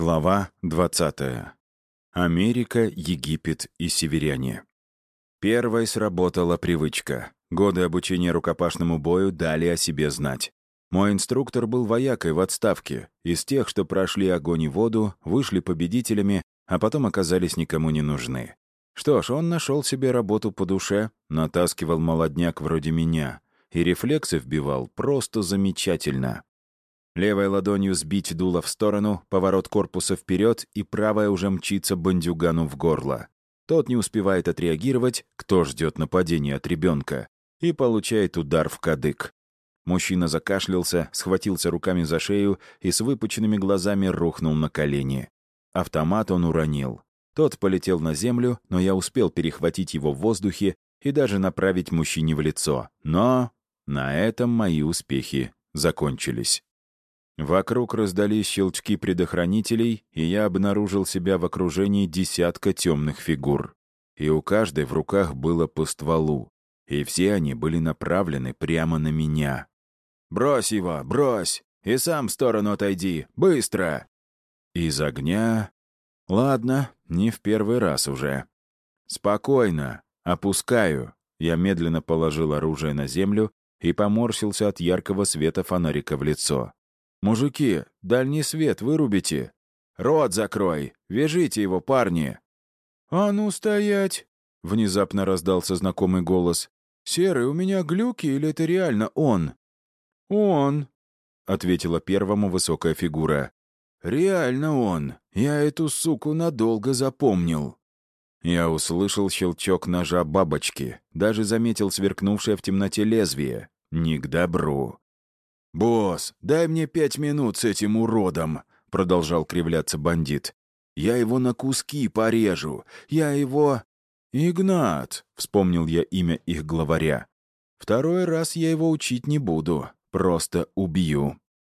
Глава 20. Америка, Египет и северяне. Первой сработала привычка. Годы обучения рукопашному бою дали о себе знать. Мой инструктор был воякой в отставке, из тех, что прошли огонь и воду, вышли победителями, а потом оказались никому не нужны. Что ж, он нашел себе работу по душе, натаскивал молодняк вроде меня, и рефлексы вбивал просто замечательно. Левой ладонью сбить дуло в сторону, поворот корпуса вперед, и правая уже мчится бандюгану в горло. Тот не успевает отреагировать, кто ждет нападения от ребенка, и получает удар в кадык. Мужчина закашлялся, схватился руками за шею и с выпученными глазами рухнул на колени. Автомат он уронил. Тот полетел на землю, но я успел перехватить его в воздухе и даже направить мужчине в лицо. Но на этом мои успехи закончились. Вокруг раздались щелчки предохранителей, и я обнаружил себя в окружении десятка темных фигур. И у каждой в руках было по стволу, и все они были направлены прямо на меня. «Брось его, брось! И сам в сторону отойди! Быстро!» Из огня... Ладно, не в первый раз уже. «Спокойно, опускаю». Я медленно положил оружие на землю и поморщился от яркого света фонарика в лицо. «Мужики, дальний свет вырубите! Рот закрой! Вяжите его, парни!» «А ну, стоять!» — внезапно раздался знакомый голос. «Серый, у меня глюки или это реально он?» «Он!» — ответила первому высокая фигура. «Реально он! Я эту суку надолго запомнил!» Я услышал щелчок ножа бабочки, даже заметил сверкнувшее в темноте лезвие. Не к добру. «Босс, дай мне 5 минут с этим уродом», — продолжал кривляться бандит. «Я его на куски порежу. Я его...» «Игнат», — вспомнил я имя их главаря. «Второй раз я его учить не буду. Просто убью».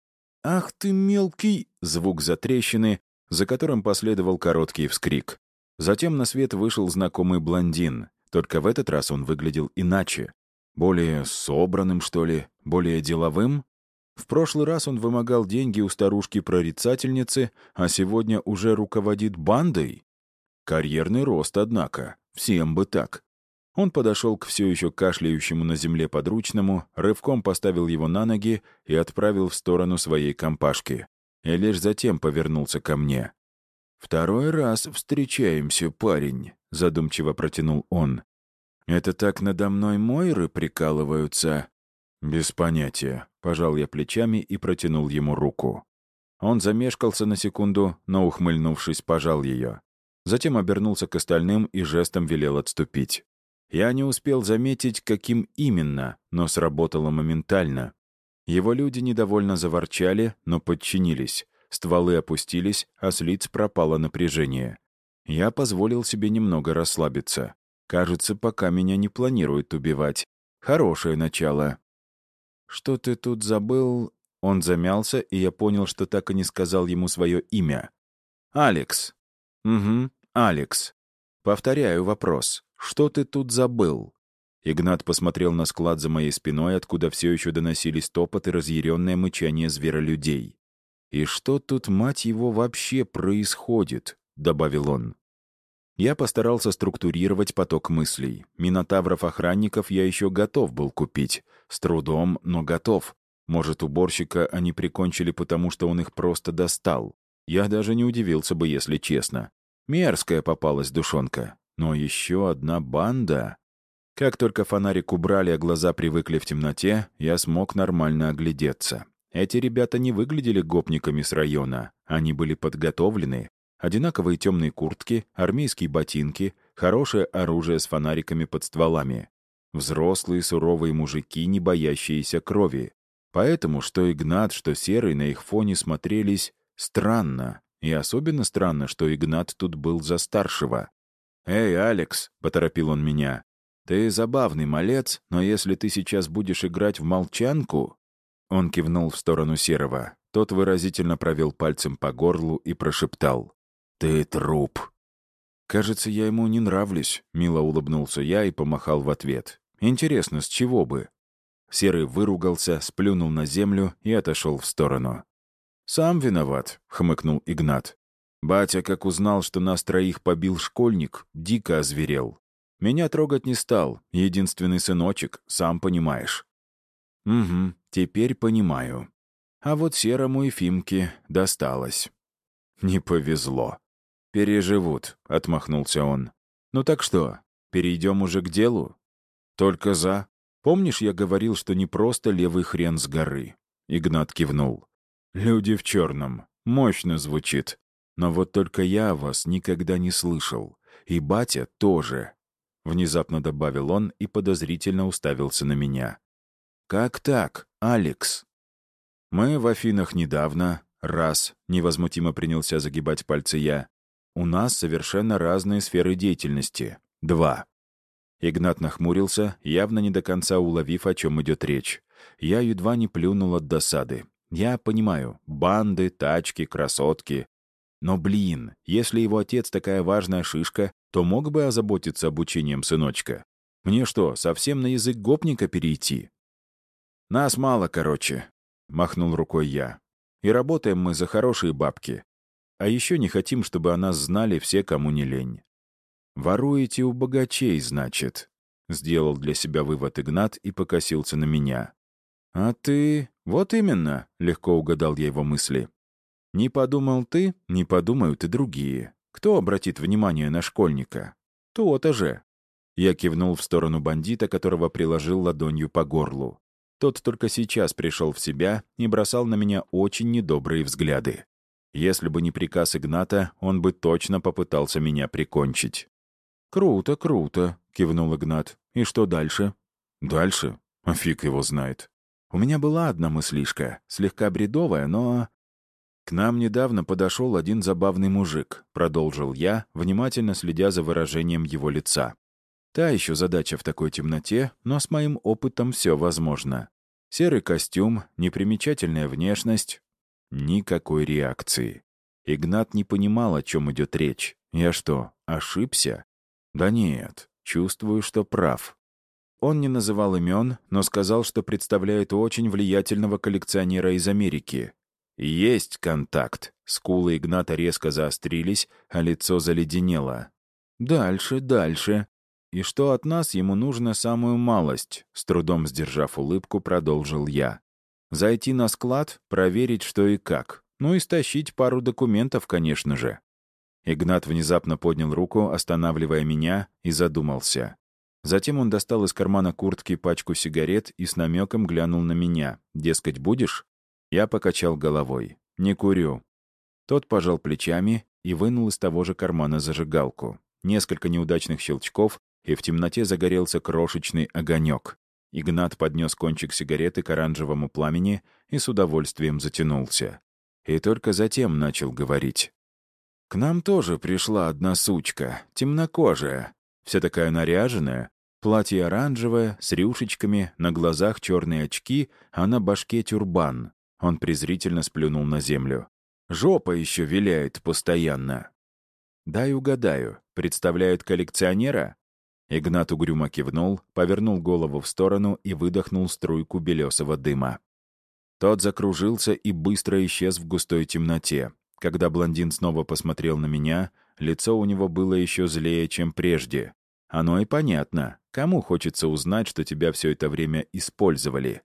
«Ах ты мелкий!» — звук затрещины, за которым последовал короткий вскрик. Затем на свет вышел знакомый блондин. Только в этот раз он выглядел иначе. Более собранным, что ли, более деловым. В прошлый раз он вымогал деньги у старушки-прорицательницы, а сегодня уже руководит бандой. Карьерный рост, однако. Всем бы так. Он подошел к все еще кашляющему на земле подручному, рывком поставил его на ноги и отправил в сторону своей компашки. И лишь затем повернулся ко мне. «Второй раз встречаемся, парень», — задумчиво протянул он. «Это так надо мной Мойры прикалываются?» «Без понятия», — пожал я плечами и протянул ему руку. Он замешкался на секунду, но, ухмыльнувшись, пожал ее. Затем обернулся к остальным и жестом велел отступить. Я не успел заметить, каким именно, но сработало моментально. Его люди недовольно заворчали, но подчинились. Стволы опустились, а с лиц пропало напряжение. Я позволил себе немного расслабиться. Кажется, пока меня не планируют убивать. Хорошее начало. «Что ты тут забыл?» Он замялся, и я понял, что так и не сказал ему свое имя. «Алекс». «Угу, Алекс. Повторяю вопрос. Что ты тут забыл?» Игнат посмотрел на склад за моей спиной, откуда все еще доносились топот и разъяренное мычание зверолюдей. «И что тут, мать его, вообще происходит?» — добавил он. Я постарался структурировать поток мыслей. Минотавров-охранников я еще готов был купить. С трудом, но готов. Может, уборщика они прикончили, потому что он их просто достал. Я даже не удивился бы, если честно. Мерзкая попалась душонка. Но еще одна банда. Как только фонарик убрали, а глаза привыкли в темноте, я смог нормально оглядеться. Эти ребята не выглядели гопниками с района. Они были подготовлены. Одинаковые темные куртки, армейские ботинки, хорошее оружие с фонариками под стволами. Взрослые суровые мужики, не боящиеся крови. Поэтому что Игнат, что Серый на их фоне смотрелись странно. И особенно странно, что Игнат тут был за старшего. «Эй, Алекс», — поторопил он меня, — «ты забавный малец, но если ты сейчас будешь играть в молчанку...» Он кивнул в сторону Серого. Тот выразительно провел пальцем по горлу и прошептал: «Ты труп». «Кажется, я ему не нравлюсь», — мило улыбнулся я и помахал в ответ. «Интересно, с чего бы?» Серый выругался, сплюнул на землю и отошел в сторону. «Сам виноват», — хмыкнул Игнат. Батя, как узнал, что нас троих побил школьник, дико озверел. Меня трогать не стал, единственный сыночек, сам понимаешь». «Угу, теперь понимаю. А вот Серому и Фимке досталось». «Не повезло». «Переживут», — отмахнулся он. «Ну так что, перейдем уже к делу?» «Только за. Помнишь, я говорил, что не просто левый хрен с горы?» Игнат кивнул. «Люди в черном. Мощно звучит. Но вот только я о вас никогда не слышал. И батя тоже». Внезапно добавил он и подозрительно уставился на меня. «Как так, Алекс?» «Мы в Афинах недавно. Раз», — невозмутимо принялся загибать пальцы я. «У нас совершенно разные сферы деятельности. Два». Игнат нахмурился, явно не до конца уловив, о чем идет речь. Я едва не плюнул от досады. Я понимаю, банды, тачки, красотки. Но, блин, если его отец такая важная шишка, то мог бы озаботиться обучением сыночка. Мне что, совсем на язык гопника перейти? «Нас мало, короче», — махнул рукой я. «И работаем мы за хорошие бабки. А еще не хотим, чтобы о нас знали все, кому не лень». «Воруете у богачей, значит», — сделал для себя вывод Игнат и покосился на меня. «А ты...» «Вот именно», — легко угадал я его мысли. «Не подумал ты, не подумают и другие. Кто обратит внимание на школьника? То-то же». Я кивнул в сторону бандита, которого приложил ладонью по горлу. Тот только сейчас пришел в себя и бросал на меня очень недобрые взгляды. Если бы не приказ Игната, он бы точно попытался меня прикончить. «Круто, круто», — кивнул Игнат. «И что дальше?» «Дальше? А фиг его знает. У меня была одна мыслишка, слегка бредовая, но...» «К нам недавно подошел один забавный мужик», — продолжил я, внимательно следя за выражением его лица. «Та еще задача в такой темноте, но с моим опытом все возможно. Серый костюм, непримечательная внешность. Никакой реакции. Игнат не понимал, о чем идет речь. Я что, ошибся? Да нет, чувствую, что прав. Он не называл имен, но сказал, что представляет очень влиятельного коллекционера из Америки. Есть контакт. Скулы Игната резко заострились, а лицо заледенело. Дальше, дальше. И что от нас ему нужно самую малость, с трудом сдержав улыбку, продолжил я. Зайти на склад, проверить, что и как. Ну и стащить пару документов, конечно же. Игнат внезапно поднял руку, останавливая меня, и задумался. Затем он достал из кармана куртки пачку сигарет и с намеком глянул на меня. «Дескать, будешь?» Я покачал головой. «Не курю». Тот пожал плечами и вынул из того же кармана зажигалку. Несколько неудачных щелчков, и в темноте загорелся крошечный огонек. Игнат поднес кончик сигареты к оранжевому пламени и с удовольствием затянулся. И только затем начал говорить. «К нам тоже пришла одна сучка, темнокожая, вся такая наряженная, платье оранжевое, с рюшечками, на глазах черные очки, а на башке тюрбан». Он презрительно сплюнул на землю. «Жопа еще виляет постоянно». «Дай угадаю, представляют коллекционера?» Игнат угрюмо кивнул, повернул голову в сторону и выдохнул струйку белесого дыма. Тот закружился и быстро исчез в густой темноте. Когда блондин снова посмотрел на меня, лицо у него было еще злее, чем прежде. Оно и понятно. Кому хочется узнать, что тебя все это время использовали?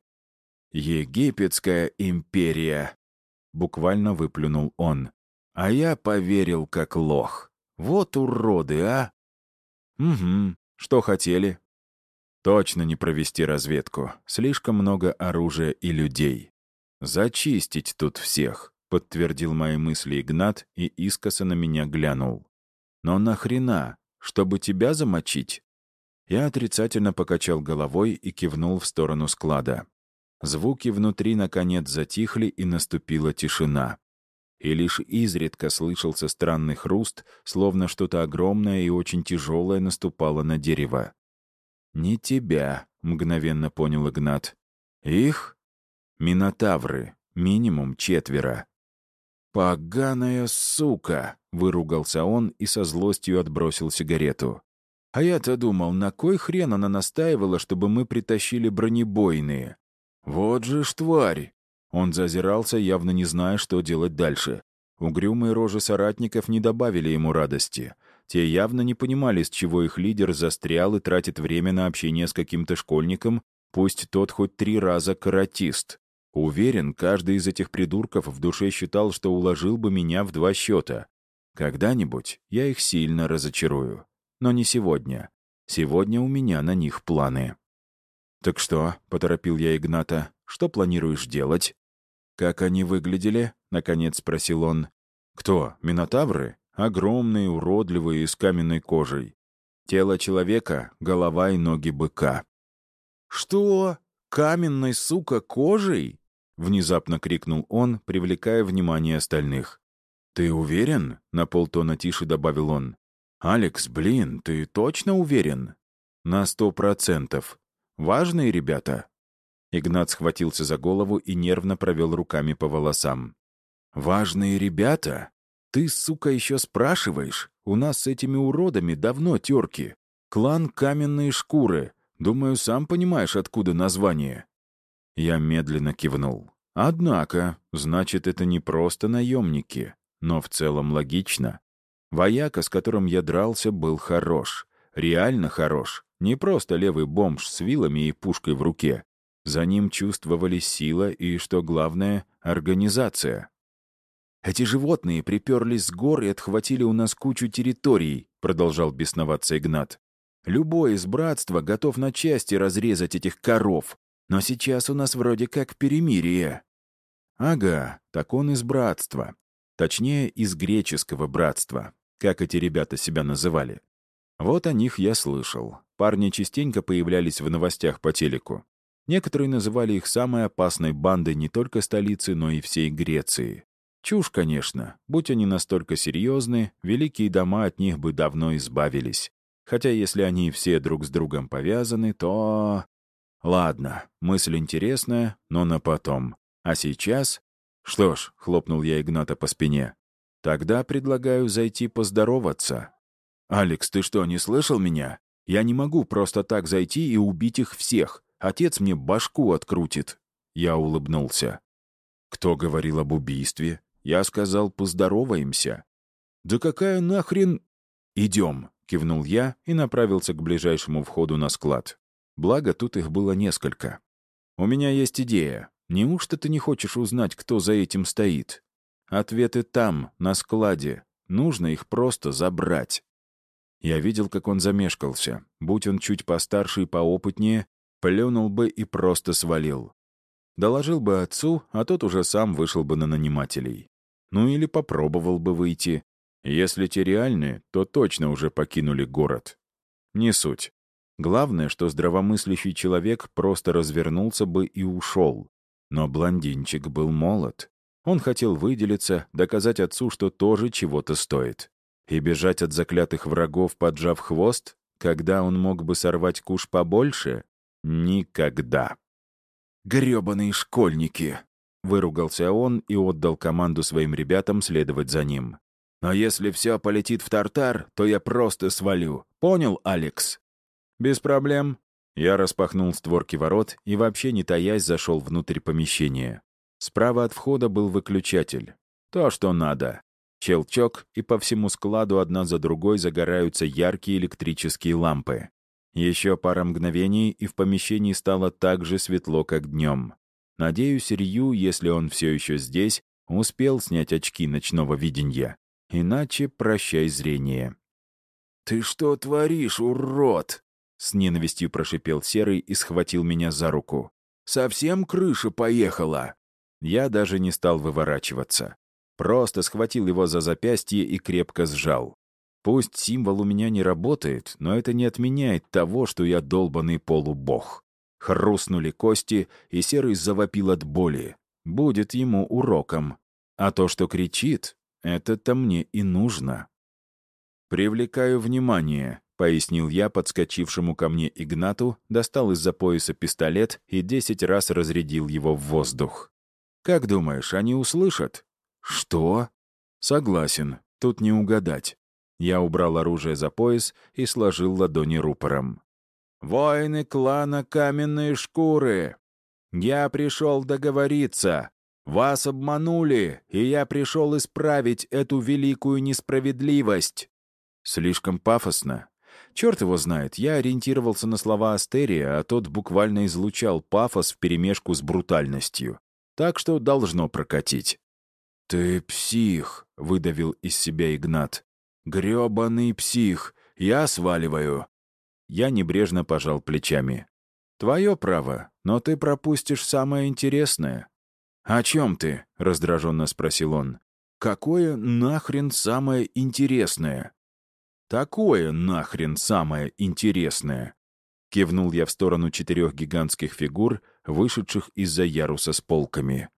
«Египетская империя!» — буквально выплюнул он. «А я поверил, как лох. Вот уроды, а!» «Угу. Что хотели?» «Точно не провести разведку. Слишком много оружия и людей. Зачистить тут всех», — подтвердил мои мысли Игнат и искоса на меня глянул. «Но нахрена? Чтобы тебя замочить?» Я отрицательно покачал головой и кивнул в сторону склада. Звуки внутри, наконец, затихли, и наступила тишина. И лишь изредка слышался странный хруст, словно что-то огромное и очень тяжелое наступало на дерево. «Не тебя», — мгновенно понял Игнат. «Их? Минотавры. Минимум 4». «Поганая сука!» — выругался он и со злостью отбросил сигарету. «А я-то думал, на кой хрен она настаивала, чтобы мы притащили бронебойные? Вот же ж тварь!» Он зазирался, явно не зная, что делать дальше. Угрюмые рожи соратников не добавили ему радости. Те явно не понимали, с чего их лидер застрял и тратит время на общение с каким-то школьником, пусть тот хоть 3 раза каратист. Уверен, каждый из этих придурков в душе считал, что уложил бы меня в 2 счета. Когда-нибудь я их сильно разочарую. Но не сегодня. Сегодня у меня на них планы. «Так что?» — поторопил я Игната. «Что планируешь делать?» «Как они выглядели?» — наконец спросил он. «Кто? Минотавры? Огромные, уродливые, с каменной кожей. Тело человека, голова и ноги быка». «Что? Каменной, сука, кожей?» — внезапно крикнул он, привлекая внимание остальных. «Ты уверен?» — на полтона тише добавил он. «Алекс, блин, ты точно уверен?» «На 100%. Важные ребята?» Игнат схватился за голову и нервно провел руками по волосам. «Важные ребята? Ты, сука, еще спрашиваешь? У нас с этими уродами давно терки. Клан Каменные Шкуры. Думаю, сам понимаешь, откуда название». Я медленно кивнул. «Однако, значит, это не просто наемники. Но в целом логично. Вояка, с которым я дрался, был хорош. Реально хорош. Не просто левый бомж с вилами и пушкой в руке. За ним чувствовались сила и, что главное, организация. «Эти животные приперлись с гор и отхватили у нас кучу территорий», — продолжал бесноваться Игнат. «Любой из братства готов на части разрезать этих коров. Но сейчас у нас вроде как перемирие». «Ага, так он из братства. Точнее, из греческого братства, как эти ребята себя называли. Вот о них я слышал. Парни частенько появлялись в новостях по телеку. Некоторые называли их самой опасной бандой не только столицы, но и всей Греции. Чушь, конечно. Будь они настолько серьезны, великие дома от них бы давно избавились. Хотя если они все друг с другом повязаны, то... Ладно, мысль интересная, но на потом. А сейчас... Что ж, хлопнул я Игната по спине. Тогда предлагаю зайти поздороваться. «Алекс, ты что, не слышал меня? Я не могу просто так зайти и убить их всех. Отец мне башку открутит». Я улыбнулся. «Кто говорил об убийстве? Я сказал, поздороваемся». «Да какая нахрен...» «Идем», — кивнул я и направился к ближайшему входу на склад. Благо, тут их было несколько. «У меня есть идея. Неужто ты не хочешь узнать, кто за этим стоит? Ответы там, на складе. Нужно их просто забрать». Я видел, как он замешкался. Будь он чуть постарше и поопытнее, плюнул бы и просто свалил. Доложил бы отцу, а тот уже сам вышел бы на нанимателей. Ну или попробовал бы выйти. Если те реальные, то точно уже покинули город. Не суть. Главное, что здравомыслящий человек просто развернулся бы и ушел. Но блондинчик был молод. Он хотел выделиться, доказать отцу, что тоже чего-то стоит. И бежать от заклятых врагов, поджав хвост, когда он мог бы сорвать куш побольше? Никогда. «Гребаные школьники!» — выругался он и отдал команду своим ребятам следовать за ним. «Но если все полетит в тартар, то я просто свалю. Понял, Алекс?» «Без проблем». Я распахнул створки ворот и, вообще не таясь, зашел внутрь помещения. Справа от входа был выключатель. То, что надо. Щелчок, и по всему складу одна за другой загораются яркие электрические лампы. Еще пара мгновений, и в помещении стало так же светло, как днем. Надеюсь, Рью, если он все еще здесь, успел снять очки ночного видения. Иначе прощай зрение. «Ты что творишь, урод?» С ненавистью прошипел Серый и схватил меня за руку. «Совсем крыша поехала?» Я даже не стал выворачиваться. Просто схватил его за запястье и крепко сжал. Пусть символ у меня не работает, но это не отменяет того, что я долбанный полубог. Хрустнули кости, и Серый завопил от боли. Будет ему уроком. А то, что кричит, это-то мне и нужно. «Привлекаю внимание», — пояснил я подскочившему ко мне Игнату, достал из-за пояса пистолет и 10 раз разрядил его в воздух. «Как думаешь, они услышат?» «Что?» «Согласен, тут не угадать». Я убрал оружие за пояс и сложил ладони рупором. «Воины клана Каменные Шкуры! Я пришел договориться. Вас обманули, и я пришел исправить эту великую несправедливость». Слишком пафосно. Черт его знает, я ориентировался на слова Астерия, а тот буквально излучал пафос вперемешку с брутальностью. Так что должно прокатить. «Ты псих», — выдавил из себя Игнат. «Грёбаный псих. Я сваливаю». Я небрежно пожал плечами. «Твое право, но ты пропустишь самое интересное». «О чем ты?» — раздраженно спросил он. «Какое нахрен самое интересное?» «Такое нахрен самое интересное!» Кивнул я в сторону 4 гигантских фигур, вышедших из-за яруса с полками.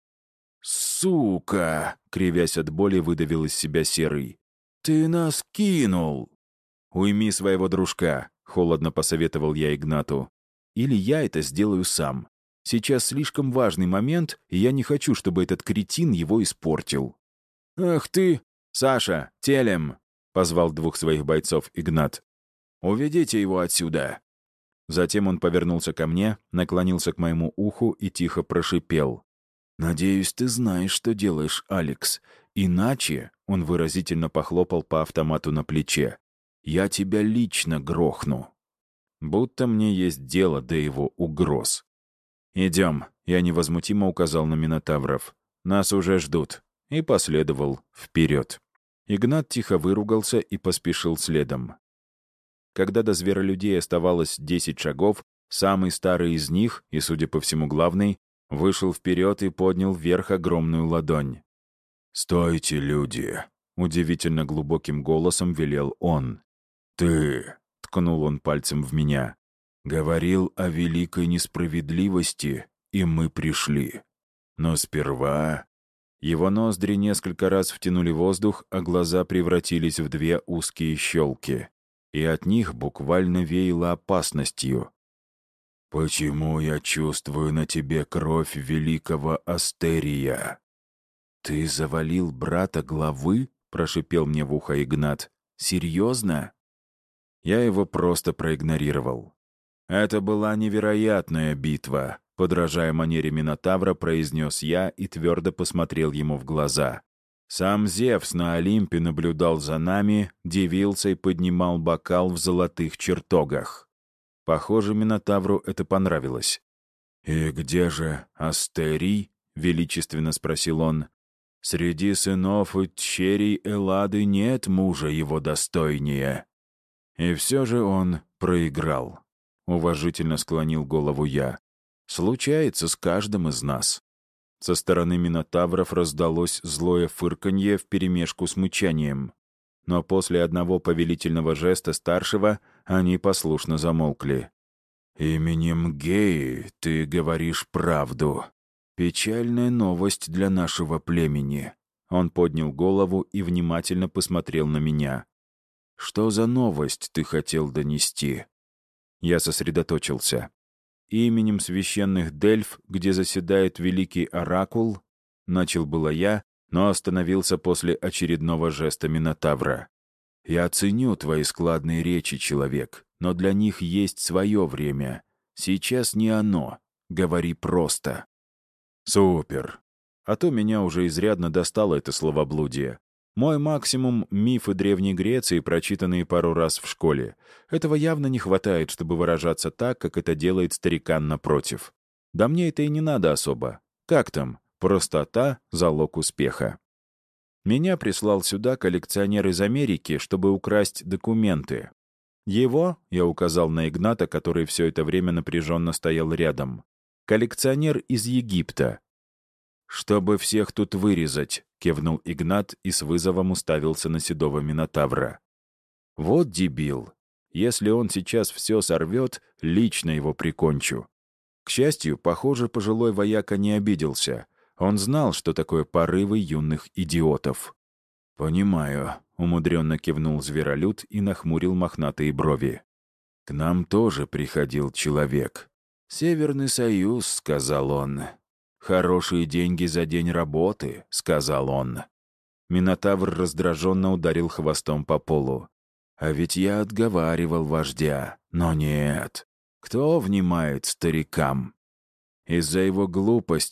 «Сука!» — кривясь от боли, выдавил из себя Серый. «Ты нас кинул!» «Уйми своего дружка», — холодно посоветовал я Игнату. «Или я это сделаю сам. Сейчас слишком важный момент, и я не хочу, чтобы этот кретин его испортил». «Ах ты! Саша, телем!» — позвал 2 своих бойцов Игнат. «Уведите его отсюда!» Затем он повернулся ко мне, наклонился к моему уху и тихо прошипел. «Надеюсь, ты знаешь, что делаешь, Алекс. Иначе...» — он выразительно похлопал по автомату на плече. «Я тебя лично грохну». Будто мне есть дело до его угроз. «Идем», — я невозмутимо указал на минотавров. «Нас уже ждут». И последовал вперед. Игнат тихо выругался и поспешил следом. Когда до зверолюдей оставалось 10 шагов, самый старый из них, и, судя по всему, главный, вышел вперед и поднял вверх огромную ладонь. «Стойте, люди!» — удивительно глубоким голосом велел он. «Ты!» — ткнул он пальцем в меня. «Говорил о великой несправедливости, и мы пришли. Но сперва...» Его ноздри несколько раз втянули воздух, а глаза превратились в 2 узкие щелки. И от них буквально веяло опасностью. «Почему я чувствую на тебе кровь великого Астерия?» «Ты завалил брата главы?» — прошипел мне в ухо Игнат. «Серьезно?» Я его просто проигнорировал. «Это была невероятная битва», — подражая манере Минотавра, произнес я и твердо посмотрел ему в глаза. Сам Зевс на Олимпе наблюдал за нами, дивился и поднимал бокал в золотых чертогах. Похоже, Минотавру это понравилось. «И где же Астерий?» — величественно спросил он. «Среди сынов Тщерей Эллады нет мужа его достойнее». И все же он проиграл. Уважительно склонил голову я. «Случается с каждым из нас». Со стороны минотавров раздалось злое фырканье вперемешку с мычанием. Но после одного повелительного жеста старшего они послушно замолкли. «Именем Геи ты говоришь правду. Печальная новость для нашего племени». Он поднял голову и внимательно посмотрел на меня. «Что за новость ты хотел донести?» Я сосредоточился. «Именем священных Дельф, где заседает великий оракул», начал было я, но остановился после очередного жеста Минотавра. «Я ценю твои складные речи, человек, но для них есть свое время. Сейчас не оно. Говори просто». «Супер. А то меня уже изрядно достало это словоблудие. Мой максимум — мифы Древней Греции, прочитанные пару раз в школе. Этого явно не хватает, чтобы выражаться так, как это делает старикан напротив. Да мне это и не надо особо. Как там? Простота — залог успеха. Меня прислал сюда коллекционер из Америки, чтобы украсть документы. Его, я указал на Игната, который все это время напряженно стоял рядом, коллекционер из Египта. «Чтобы всех тут вырезать», — кивнул Игнат и с вызовом уставился на седого Минотавра. «Вот дебил. Если он сейчас все сорвет, лично его прикончу». К счастью, похоже, пожилой вояка не обиделся. Он знал, что такое порывы юных идиотов. «Понимаю», — умудренно кивнул зверолюд и нахмурил мохнатые брови. «К нам тоже приходил человек. Северный Союз», — сказал он. «Хорошие деньги за день работы», — сказал он. Минотавр раздраженно ударил хвостом по полу. «А ведь я отговаривал вождя, но нет. Кто внимает старикам?» Из-за его глупости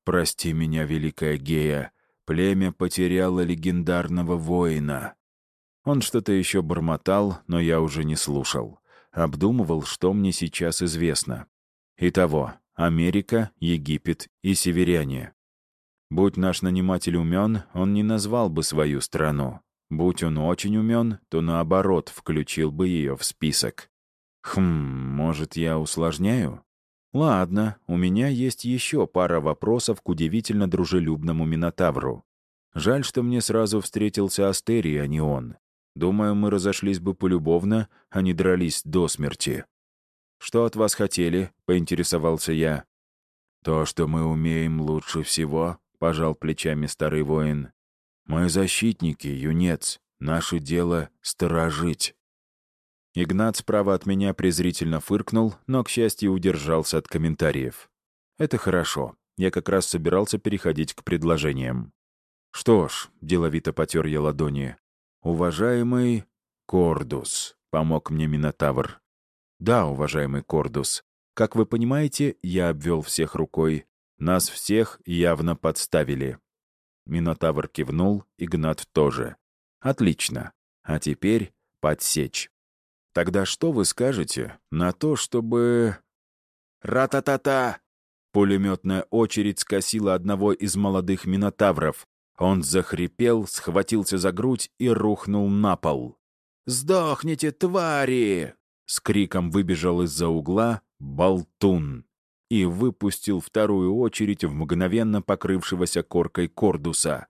«Прости меня, великая Гея, племя потеряло легендарного воина». Он что-то еще бормотал, но я уже не слушал. Обдумывал, что мне сейчас известно. Итого, Америка, Египет и северяне. Будь наш наниматель умен, он не назвал бы свою страну. Будь он очень умен, то наоборот, включил бы ее в список. Может, я усложняю? Ладно, у меня есть еще пара вопросов к удивительно дружелюбному Минотавру. Жаль, что мне сразу встретился Астерий, а не он. Думаю, мы разошлись бы полюбовно, а не дрались до смерти. «Что от вас хотели?» — поинтересовался я. «То, что мы умеем лучше всего», — пожал плечами старый воин. «Мы защитники, юнец. Наше дело — сторожить». Игнат справа от меня презрительно фыркнул, но, к счастью, удержался от комментариев. «Это хорошо. Я как раз собирался переходить к предложениям». «Что ж», — деловито потер я ладони, — «уважаемый Кордус», — помог мне Минотавр. «Да, уважаемый Кордус. Как вы понимаете, я обвел всех рукой. Нас всех явно подставили». Минотавр кивнул, Игнат тоже. «Отлично. А теперь подсечь. Тогда что вы скажете на то, чтобы...» «Ра-та-та-та!» Пулеметная очередь скосила одного из молодых минотавров. Он захрипел, схватился за грудь и рухнул на пол. «Сдохните, твари!» С криком выбежал из-за угла Болтун и выпустил вторую очередь в мгновенно покрывшегося коркой Кордуса.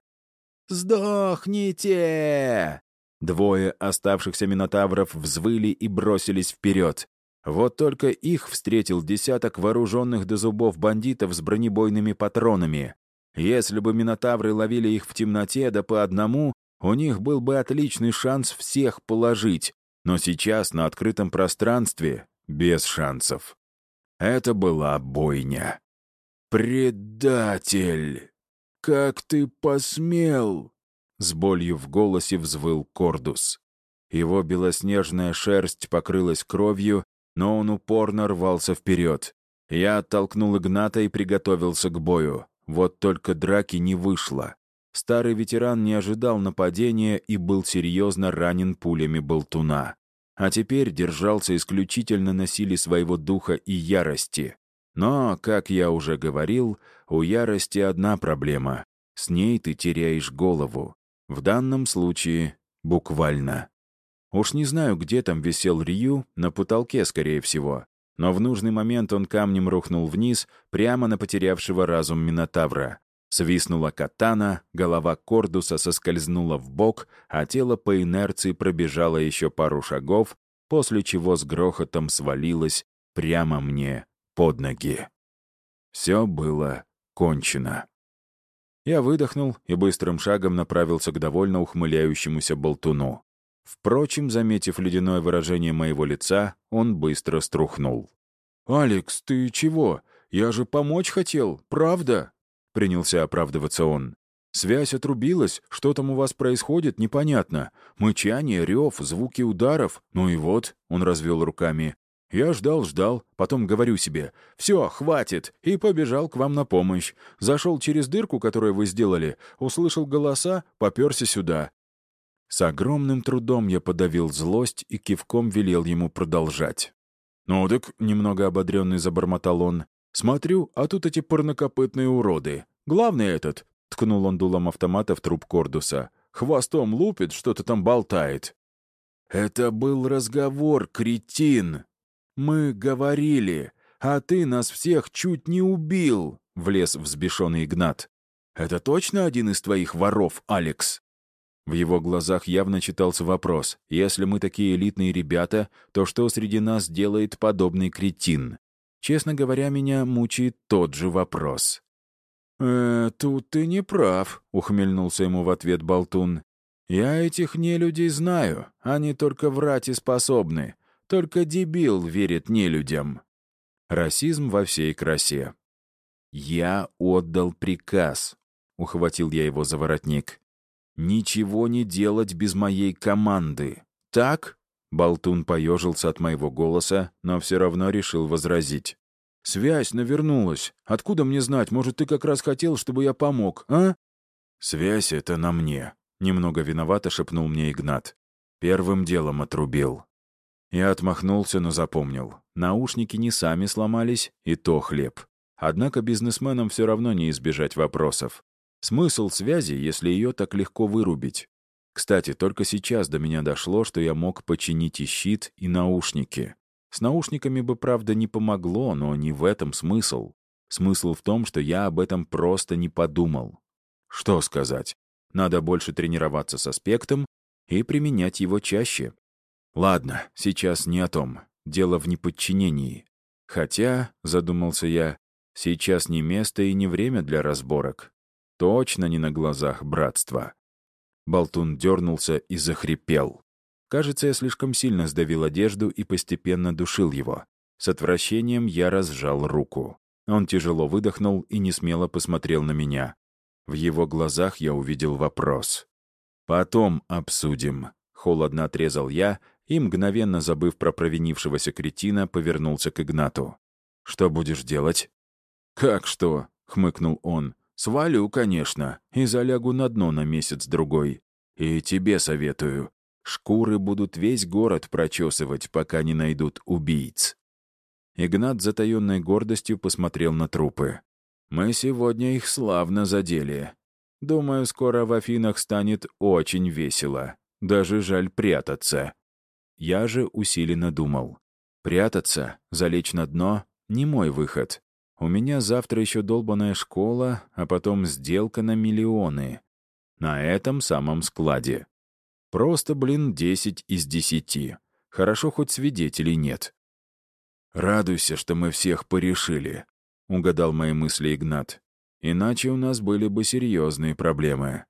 «Сдохните!» Двое оставшихся минотавров взвыли и бросились вперед. Вот только их встретил десяток вооруженных до зубов бандитов с бронебойными патронами. Если бы минотавры ловили их в темноте да по одному, у них был бы отличный шанс всех положить. Но сейчас на открытом пространстве без шансов. Это была бойня. «Предатель! Как ты посмел?» С болью в голосе взвыл Кордус. Его белоснежная шерсть покрылась кровью, но он упорно рвался вперед. Я оттолкнул Игната и приготовился к бою. Вот только драки не вышло. Старый ветеран не ожидал нападения и был серьезно ранен пулями болтуна. А теперь держался исключительно на силе своего духа и ярости. Но, как я уже говорил, у ярости одна проблема. С ней ты теряешь голову. В данном случае буквально. Уж не знаю, где там висел Рью, на потолке, скорее всего. Но в нужный момент он камнем рухнул вниз, прямо на потерявшего разум Минотавра. Свистнула катана, голова Кордуса соскользнула в бок, а тело по инерции пробежало еще пару шагов, после чего с грохотом свалилось прямо мне под ноги. Все было кончено. Я выдохнул и быстрым шагом направился к довольно ухмыляющемуся болтуну. Впрочем, заметив ледяное выражение моего лица, он быстро струхнул. «Алекс, ты чего? Я же помочь хотел, правда?» — принялся оправдываться он. «Связь отрубилась, что там у вас происходит, непонятно. Мычание, рев, звуки ударов. Ну и вот», — он развел руками. «Я ждал, потом говорю себе, все, хватит, и побежал к вам на помощь. Зашел через дырку, которую вы сделали, услышал голоса, попёрся сюда». С огромным трудом я подавил злость и кивком велел ему продолжать. «Ну так», — немного ободренный забормотал он, «смотрю, а тут эти парнокопытные уроды. Главный этот», — ткнул он дулом автомата в труп Кордуса, «хвостом лупит, что-то там болтает». «Это был разговор, кретин. Мы говорили, а ты нас всех чуть не убил», — влез взбешенный Игнат. «Это точно один из твоих воров, Алекс?» В его глазах явно читался вопрос. Если мы такие элитные ребята, то что среди нас делает подобный кретин? Честно говоря, меня мучает тот же вопрос. Тут ты не прав», — ухмыльнулся ему в ответ болтун. «Я этих нелюдей знаю. Они только врать и способны. Только дебил верит нелюдям». Расизм во всей красе. «Я отдал приказ», — ухватил я его за воротник. «Ничего не делать без моей команды. Так?» Болтун поежился от моего голоса, но все равно решил возразить. Связь навернулась. Откуда мне знать? Может, ты как раз хотел, чтобы я помог, а?» «Связь — это на мне», — немного виновато шепнул мне Игнат. Первым делом отрубил. Я отмахнулся, но запомнил. Наушники не сами сломались, и то хлеб. Однако бизнесменам все равно не избежать вопросов. Смысл связи, если ее так легко вырубить? Кстати, только сейчас до меня дошло, что я мог починить и щит, и наушники. С наушниками бы, правда, не помогло, но не в этом смысл. Смысл в том, что я об этом просто не подумал. Что сказать? Надо больше тренироваться с аспектом и применять его чаще. Ладно, сейчас не о том. Дело в неподчинении. Хотя, задумался я, сейчас не место и не время для разборок. Точно не на глазах братства. Болтун дернулся и захрипел. Кажется, я слишком сильно сдавил одежду и постепенно душил его. С отвращением я разжал руку. Он тяжело выдохнул и несмело посмотрел на меня. В его глазах я увидел вопрос. «Потом обсудим», — холодно отрезал я и, мгновенно забыв про провинившегося кретина, повернулся к Игнату. «Что будешь делать?» «Как что?» — хмыкнул он. «Свалю, конечно, и залягу на дно на месяц-другой. И тебе советую. Шкуры будут весь город прочесывать, пока не найдут убийц». Игнат с затаенной гордостью посмотрел на трупы. «Мы сегодня их славно задели. Думаю, скоро в Афинах станет очень весело. Даже жаль прятаться». Я же усиленно думал. Прятаться, залечь на дно — не мой выход. У меня завтра еще долбаная школа, а потом сделка на миллионы. На этом самом складе. Просто, 10 из 10. Хорошо, хоть свидетелей нет. «Радуйся, что мы всех порешили», — угадал мои мысли Игнат. «Иначе у нас были бы серьезные проблемы».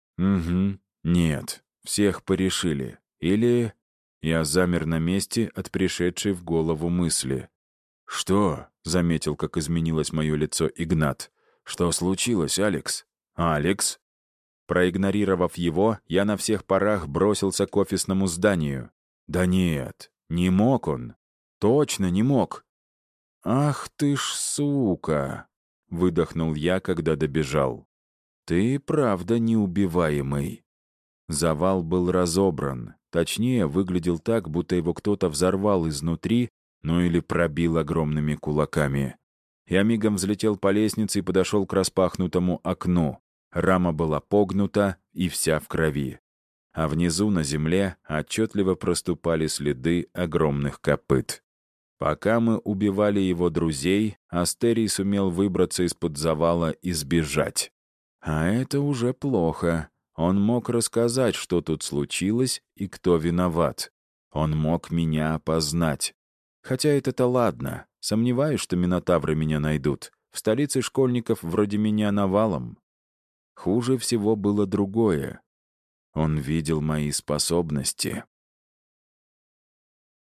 «Угу. Нет, всех порешили. Или...» Я замер на месте от пришедшей в голову мысли. «Что?» — заметил, как изменилось мое лицо Игнат. «Что случилось, Алекс?» «Алекс?» Проигнорировав его, я на всех парах бросился к офисному зданию. Да нет, не мог он. Точно не мог. «Ах ты ж сука!» — выдохнул я, когда добежал. «Ты правда неубиваемый». Завал был разобран. Точнее, выглядел так, будто его кто-то взорвал изнутри, ну или пробил огромными кулаками. Я мигом взлетел по лестнице и подошел к распахнутому окну. Рама была погнута и вся в крови. А внизу на земле отчетливо проступали следы огромных копыт. Пока мы убивали его друзей, Астерий сумел выбраться из-под завала и сбежать. А это уже плохо. Он мог рассказать, что тут случилось и кто виноват. Он мог меня опознать. Хотя это-то ладно. Сомневаюсь, что минотавры меня найдут. В столице школьников вроде меня навалом. Хуже всего было другое. Он видел мои способности.